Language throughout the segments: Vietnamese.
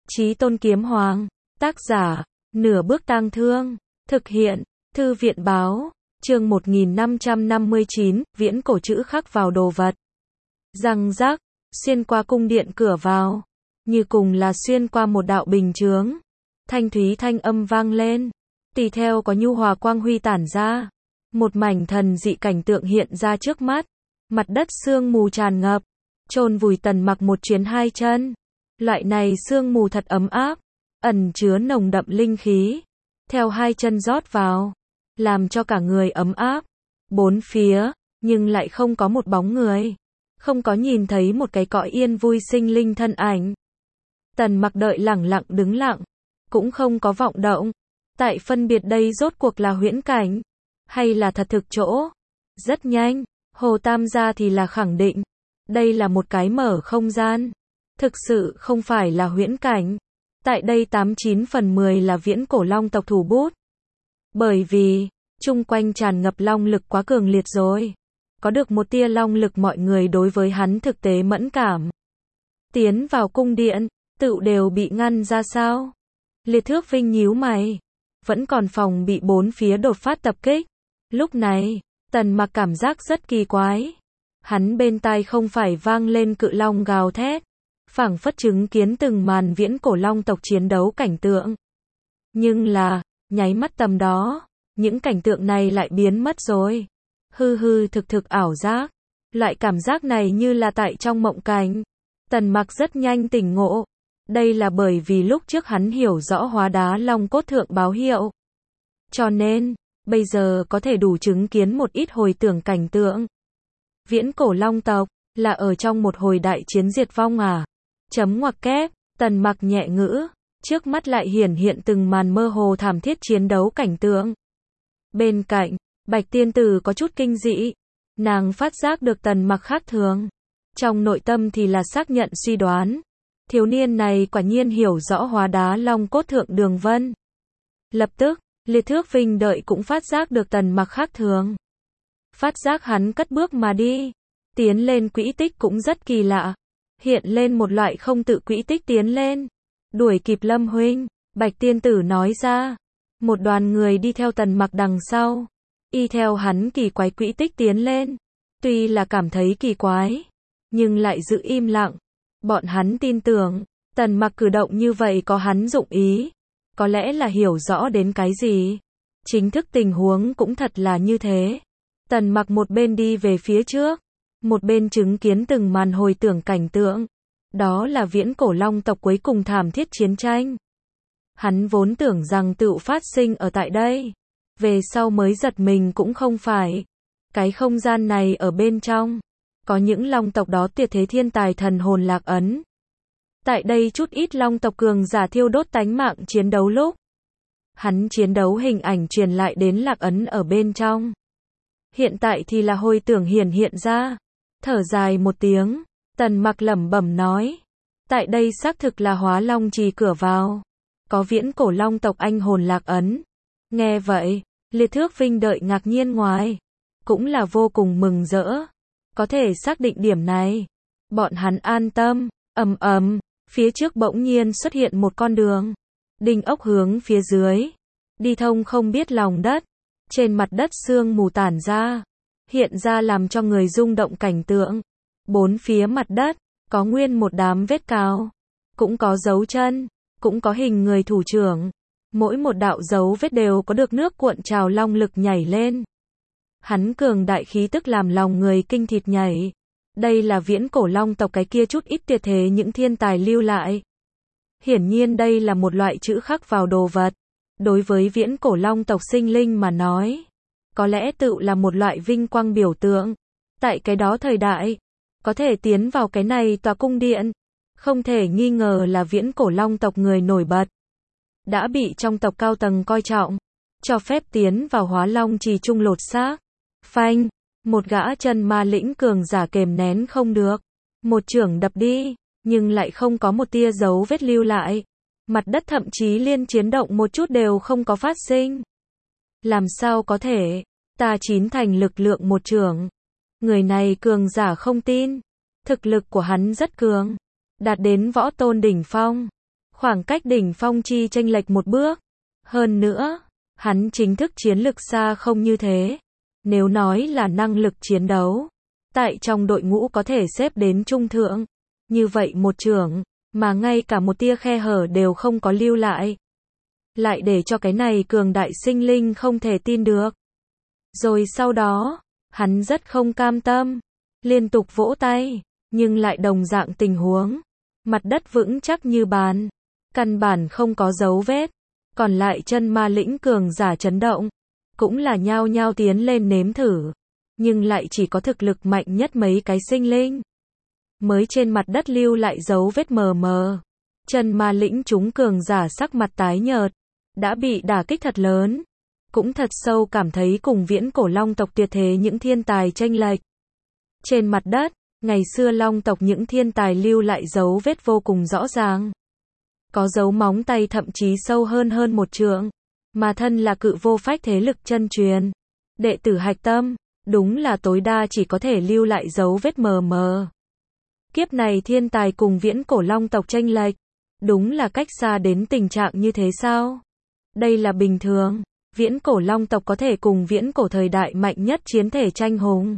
Chí Tôn Kiếm Hoàng, tác giả, Nửa Bước Tang Thương, thực hiện, Thư viện báo, chương 1559, viễn cổ chữ khắc vào đồ vật. Răng rác, xuyên qua cung điện cửa vào, như cùng là xuyên qua một đạo bình chướng. Thanh thúy thanh âm vang lên, tùy theo có nhu hòa quang huy tản ra. Một mảnh thần dị cảnh tượng hiện ra trước mắt, mặt đất sương mù tràn ngập, chôn vùi Tần Mặc một chuyến hai chân. Loại này sương mù thật ấm áp, ẩn chứa nồng đậm linh khí, theo hai chân rót vào, làm cho cả người ấm áp. Bốn phía, nhưng lại không có một bóng người, không có nhìn thấy một cái cõi yên vui sinh linh thân ảnh. Tần Mặc đợi lẳng lặng đứng lặng, cũng không có vọng động, tại phân biệt đây rốt cuộc là huyễn cảnh, hay là thật thực chỗ. Rất nhanh, Hồ Tam gia thì là khẳng định, đây là một cái mở không gian, thực sự không phải là huyễn cảnh. Tại đây 89 phần 10 là viễn cổ long tộc thủ bút. Bởi vì, chung quanh tràn ngập long lực quá cường liệt rồi. Có được một tia long lực mọi người đối với hắn thực tế mẫn cảm. Tiến vào cung điện, tựu đều bị ngăn ra sao? Liệt Thước Vinh nhíu mày, vẫn còn phòng bị bốn phía đột phát tập kích. Lúc này, Tần Mặc cảm giác rất kỳ quái. Hắn bên tai không phải vang lên cự long gào thét, phảng phất chứng kiến từng màn viễn cổ long tộc chiến đấu cảnh tượng. Nhưng là, nháy mắt tầm đó, những cảnh tượng này lại biến mất rồi. Hư hư thực thực ảo giác. Loại cảm giác này như là tại trong mộng cảnh. Tần Mặc rất nhanh tỉnh ngộ. Đây là bởi vì lúc trước hắn hiểu rõ hóa đá long cốt thượng báo hiệu. Cho nên, bây giờ có thể đủ chứng kiến một ít hồi tưởng cảnh tượng. Viễn cổ long tộc, là ở trong một hồi đại chiến diệt vong à? Chấm ngoặc kép, Tần Mặc nhẹ ngữ, trước mắt lại hiển hiện từng màn mơ hồ thảm thiết chiến đấu cảnh tượng. Bên cạnh, Bạch Tiên Tử có chút kinh dị, nàng phát giác được Tần Mặc khác thường. Trong nội tâm thì là xác nhận suy đoán, thiếu niên này quả nhiên hiểu rõ hóa đá long cốt thượng đường vân. Lập tức, Liệt Thước Vinh đợi cũng phát giác được Tần Mặc khác thường. Phát giác hắn cất bước mà đi, tiến lên quỹ tích cũng rất kỳ lạ, hiện lên một loại không tự quỹ tích tiến lên. Đuổi kịp Lâm huynh, Bạch Tiên Tử nói ra. Một đoàn người đi theo Tần Mặc đằng sau, y theo hắn kỳ quái quỹ tích tiến lên. Tuy là cảm thấy kỳ quái, nhưng lại giữ im lặng. Bọn hắn tin tưởng, Tần Mặc cử động như vậy có hắn dụng ý, có lẽ là hiểu rõ đến cái gì. Chính thức tình huống cũng thật là như thế. Tần Mặc một bên đi về phía trước, một bên chứng kiến từng màn hồi tưởng cảnh tượng. Đó là viễn cổ long tộc cuối cùng thảm thiết chiến tranh. Hắn vốn tưởng rằng tựu phát sinh ở tại đây, về sau mới giật mình cũng không phải. Cái không gian này ở bên trong, có những long tộc đó tuyệt thế thiên tài thần hồn lạc ấn. Tại đây chút ít long tộc cường giả thiêu đốt tánh mạng chiến đấu lúc, hắn chiến đấu hình ảnh truyền lại đến lạc ấn ở bên trong. Hiện tại thì là hồi tưởng hiện ra. Thở dài một tiếng, Tần Mặc lẩm bẩm nói, tại đây xác thực là hóa long trì cửa vào, có viễn cổ long tộc anh hồn lạc ấn. Nghe vậy, Liệt Thước Vinh đợi ngạc nhiên ngoài, cũng là vô cùng mừng rỡ. Có thể xác định điểm này, bọn hắn an tâm. Phía trước bỗng nhiên xuất hiện một con đường, đinh ốc hướng phía dưới, đi thông không biết lòng đất. Trên mặt đất sương mù tản ra, hiện ra làm cho người rung động cảnh tượng. Bốn phía mặt đất, có nguyên một đám vết cào, cũng có dấu chân, cũng có hình người thủ trưởng. Mỗi một đạo dấu vết đều có được nước cuộn trào long lực nhảy lên. Hắn cường đại khí tức làm lòng người kinh thịt nhảy. Đây là viễn cổ long tộc cái kia chút ít tuyệt thế những thiên tài lưu lại. Hiển nhiên đây là một loại chữ khắc vào đồ vật. Đối với viễn cổ long tộc sinh linh mà nói, có lẽ tựu là một loại vinh quang biểu tượng. Tại cái đó thời đại, có thể tiến vào cái này tòa cung điện, không thể nghi ngờ là viễn cổ long tộc người nổi bật. Đã bị trong tộc cao tầng coi trọng, cho phép tiến vào hóa long trì trung lột xác. Phanh, một gã chân ma lĩnh cường giả kềm nén không được, một chưởng đập đi, nhưng lại không có một tia dấu vết lưu lại. Mặt đất thậm chí liên chiến động một chút đều không có phát sinh. Làm sao có thể? Ta chín thành lực lượng một chưởng. Người này cường giả không tin. Thực lực của hắn rất cường, đạt đến võ tôn đỉnh phong. khoảng cách đỉnh phong chi chênh lệch một bước. Hơn nữa, hắn chính thức chiến lực xa không như thế. Nếu nói là năng lực chiến đấu, tại trong đội ngũ có thể xếp đến trung thượng. Như vậy một trưởng, mà ngay cả một tia khe hở đều không có lưu lại. Lại để cho cái này cường đại sinh linh không thể tin được. Rồi sau đó, hắn rất không cam tâm, liên tục vỗ tay, nhưng lại đồng dạng tình huống. Mặt đất vững chắc như bàn, căn bản không có dấu vết. Còn lại chân ma lĩnh cường giả chấn động, cũng là nhao nhao tiến lên nếm thử. Nhưng lại chỉ có thực lực mạnh nhất mấy cái sinh linh mới trên mặt đất lưu lại dấu vết mờ mờ. Chân ma lĩnh chúng cường giả sắc mặt tái nhợt, đã bị đả kích thật lớn, cũng thật sâu cảm thấy cùng viễn cổ long tộc tuyệt thế những thiên tài chênh lệch. Trên mặt đất, ngày xưa long tộc những thiên tài lưu lại dấu vết vô cùng rõ ràng. Có dấu móng tay thậm chí sâu hơn một trượng, mà thân là cự vô phách thế lực chân truyền. Đệ tử hạch tâm, đúng là tối đa chỉ có thể lưu lại dấu vết mờ mờ. Kiếp này thiên tài cùng viễn cổ long tộc chênh lệch, đúng là cách xa đến tình trạng như thế sao? Đây là bình thường, viễn cổ long tộc có thể cùng viễn cổ thời đại mạnh nhất chiến thể tranh hùng.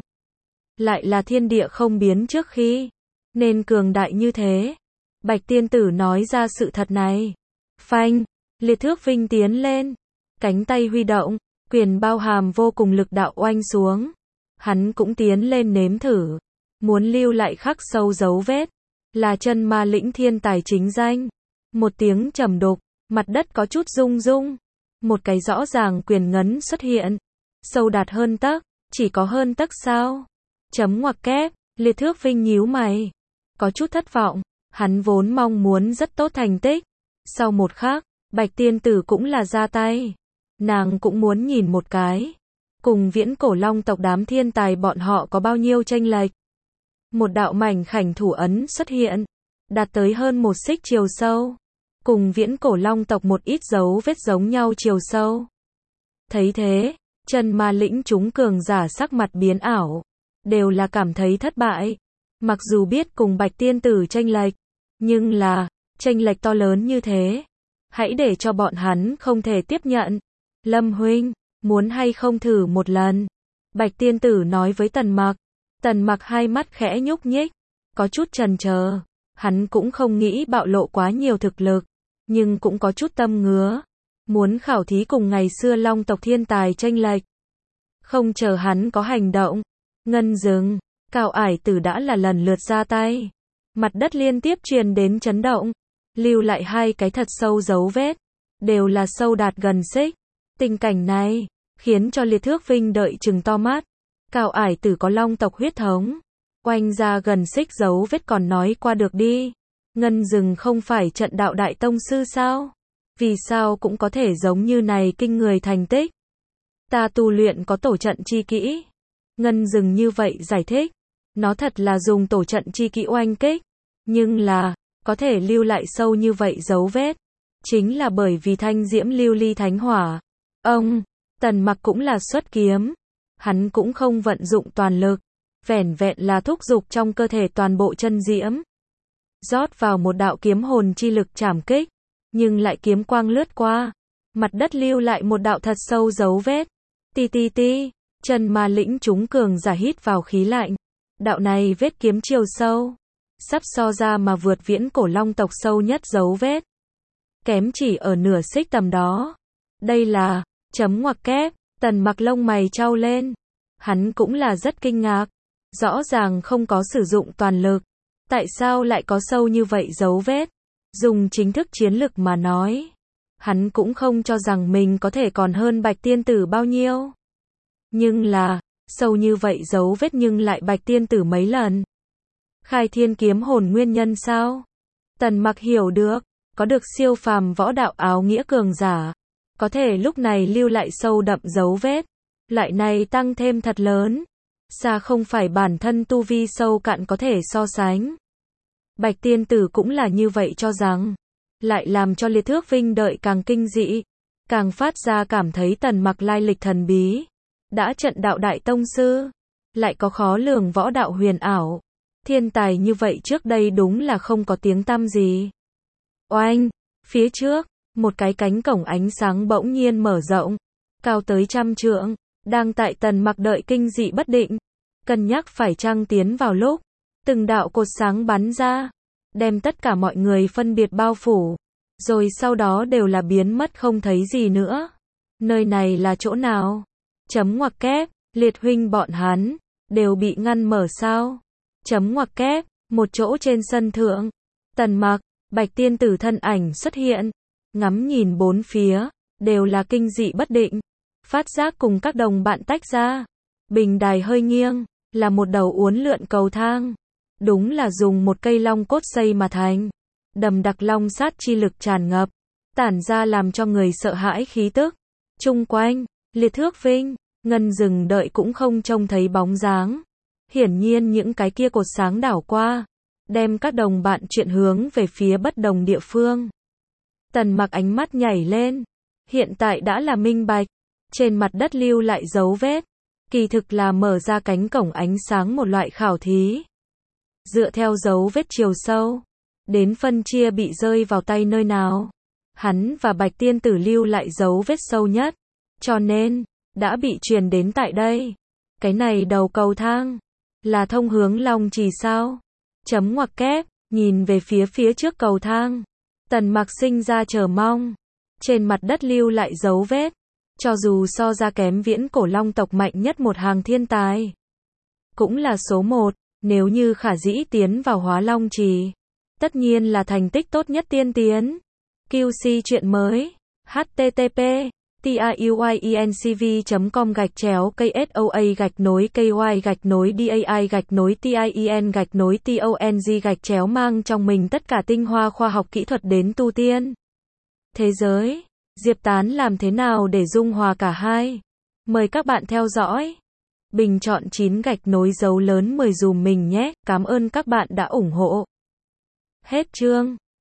Lại là thiên địa không biến trước khi, nên cường đại như thế. Bạch tiên tử nói ra sự thật này. Phanh, Liệt Thước Vinh tiến lên, cánh tay huy động, quyền bao hàm vô cùng lực đạo oanh xuống. Hắn cũng tiến lên nếm thử, muốn lưu lại khắc sâu dấu vết, là chân ma lĩnh thiên tài chính danh. Một tiếng trầm đục, mặt đất có chút rung rung, một cái rõ ràng quyền ngấn xuất hiện, sâu đạt hơn tấc, chỉ có hơn tấc sao? Chấm ngoặc kép, Liệt Thước Vinh nhíu mày, có chút thất vọng, hắn vốn mong muốn rất tốt thành tích. Sau một khắc, Bạch tiên tử cũng là ra tay, nàng cũng muốn nhìn một cái, cùng viễn cổ long tộc đám thiên tài bọn họ có bao nhiêu chênh lệch. Một đạo mảnh khảnh thủ ấn xuất hiện, đạt tới hơn một xích chiều sâu, cùng viễn cổ long tộc một ít dấu vết giống nhau chiều sâu. Thấy thế, chân ma lĩnh chúng cường giả sắc mặt biến ảo, đều là cảm thấy thất bại. Mặc dù biết cùng Bạch tiên tử chênh lệch, nhưng là, chênh lệch to lớn như thế, hãy để cho bọn hắn không thể tiếp nhận. Lâm huynh, muốn hay không thử một lần? Bạch tiên tử nói với Tần Mặc. Tần Mặc hai mắt khẽ nhúc nhích, có chút chần chờ. Hắn cũng không nghĩ bạo lộ quá nhiều thực lực, nhưng cũng có chút tâm ngứa, muốn khảo thí cùng ngày xưa long tộc thiên tài chênh lệch. Không chờ hắn có hành động, ngân dừng, Cao Ải Tử đã là lần lượt ra tay. Mặt đất liên tiếp truyền đến chấn động, lưu lại hai cái thật sâu dấu vết, đều là sâu đạt gần xích. Tình cảnh này khiến cho Liệt Thước Vinh đợi chừng to mắt. Cao Ải Tử có long tộc huyết thống, oanh ra gần xích dấu vết còn nói qua được đi. Ngân Dừng không phải trận đạo đại tông sư sao? Vì sao cũng có thể giống như này kinh người thành tích? Ta tu luyện có tổ trận chi kỹ. Ngân Dừng như vậy giải thích, nó thật là dùng tổ trận chi kỹ oanh kích, nhưng là có thể lưu lại sâu như vậy dấu vết, chính là bởi vì thanh diễm lưu ly thánh hỏa. Tần Mặc cũng là xuất kiếm, hắn cũng không vận dụng toàn lực, vẻn vẹn là thúc giục trong cơ thể toàn bộ chân diễm, rót vào một đạo kiếm hồn chi lực trảm kích, nhưng lại kiếm quang lướt qua, mặt đất lưu lại một đạo thật sâu dấu vết. Ti ti ti, chân ma lĩnh chúng cường giả hít vào khí lạnh. Đạo này vết kiếm chiều sâu, sắp so ra mà vượt viễn cổ long tộc sâu nhất dấu vết. Kém chỉ ở nửa xích tầm đó. Đây là, chấm ngoặc kép, Tần Mặc lông mày chau lên. Hắn cũng là rất kinh ngạc. Rõ ràng không có sử dụng toàn lực. Tại sao lại có sâu như vậy dấu vết? Dùng chính thức chiến lực mà nói, hắn cũng không cho rằng mình có thể còn hơn Bạch tiên tử bao nhiêu. Nhưng là, sâu như vậy dấu vết nhưng lại Bạch tiên tử mấy lần. Khai thiên kiếm hồn nguyên nhân sao? Tần Mặc hiểu được, có được siêu phàm võ đạo áo nghĩa cường giả, có thể lúc này lưu lại sâu đậm dấu vết, lại này tăng thêm thật lớn, xa không phải bản thân tu vi sâu cạn có thể so sánh. Bạch tiên tử cũng là như vậy cho rằng, lại làm cho Liệt Thước Vinh đợi càng kinh dị, càng phát ra cảm thấy Tần Mặc lai lịch thần bí, đã trận đạo đại tông sư, lại có khó lường võ đạo huyền ảo, thiên tài như vậy trước đây đúng là không có tiếng tăm gì. Oanh, Phía trước, một cái cánh cổng ánh sáng bỗng nhiên mở rộng, cao tới 100 trượng, đang tại Tần Mặc đợi kinh dị bất định, cân nhắc phải chăng tiến vào lúc từng đạo cột sáng bắn ra, đem tất cả mọi người phân biệt bao phủ, rồi sau đó đều là biến mất không thấy gì nữa. Nơi này là chỗ nào? Chấm ngoặc kép, Liệt huynh bọn hắn đều bị ngăn mở sao? Chấm ngoặc kép, một chỗ trên sân thượng, Tần Mặc, Bạch tiên tử thân ảnh xuất hiện, ngắm nhìn bốn phía, đều là kinh dị bất định, phát giác cùng các đồng bạn tách ra. Bình đài hơi nghiêng, là một đầu uốn lượn cầu thang, đúng là dùng một cây long cốt xây mà thành, đầm đặc long sát chi lực tràn ngập, tản ra làm cho người sợ hãi khí tức. Chung quanh, Liệt Thước Vinh, Ngân dừng đợi cũng không trông thấy bóng dáng. Hiển nhiên những cái kia cột sáng đảo qua, đem các đồng bạn chuyển hướng về phía bất đồng địa phương. Tần Mặc ánh mắt nhảy lên, hiện tại đã là minh bạch, trên mặt đất lưu lại dấu vết, kỳ thực là mở ra cánh cổng ánh sáng một loại khảo thí. Dựa theo dấu vết chiều sâu, đến phân chia bị rơi vào tay nơi nào, hắn và Bạch tiên tử lưu lại dấu vết sâu nhất, cho nên đã bị truyền đến tại đây. Cái này đầu cầu thang là thông hướng Long Trì sao? Chấm ngoặc kép, nhìn về phía trước cầu thang, Tần Mặc sinh ra chờ mong. Trên mặt đất lưu lại dấu vết, cho dù so ra kém viễn cổ long tộc mạnh nhất một hàng thiên tài, cũng là số 1, nếu như khả dĩ tiến vào Hóa Long Trì, tất nhiên là thành tích tốt nhất tiên tiến. QC chuyện mới, http tiuyencv.com/KSOA-KY-DAI-TIEN-TONG mang trong mình tất cả tinh hoa khoa học kỹ thuật đến tu tiên thế giới. Diệp Tán làm thế nào để dung hòa cả hai? Mời các bạn theo dõi. Bình chọn 9 gạch nối dấu lớn 10 dùm mình nhé. Cảm ơn các bạn đã ủng hộ. Hết chương.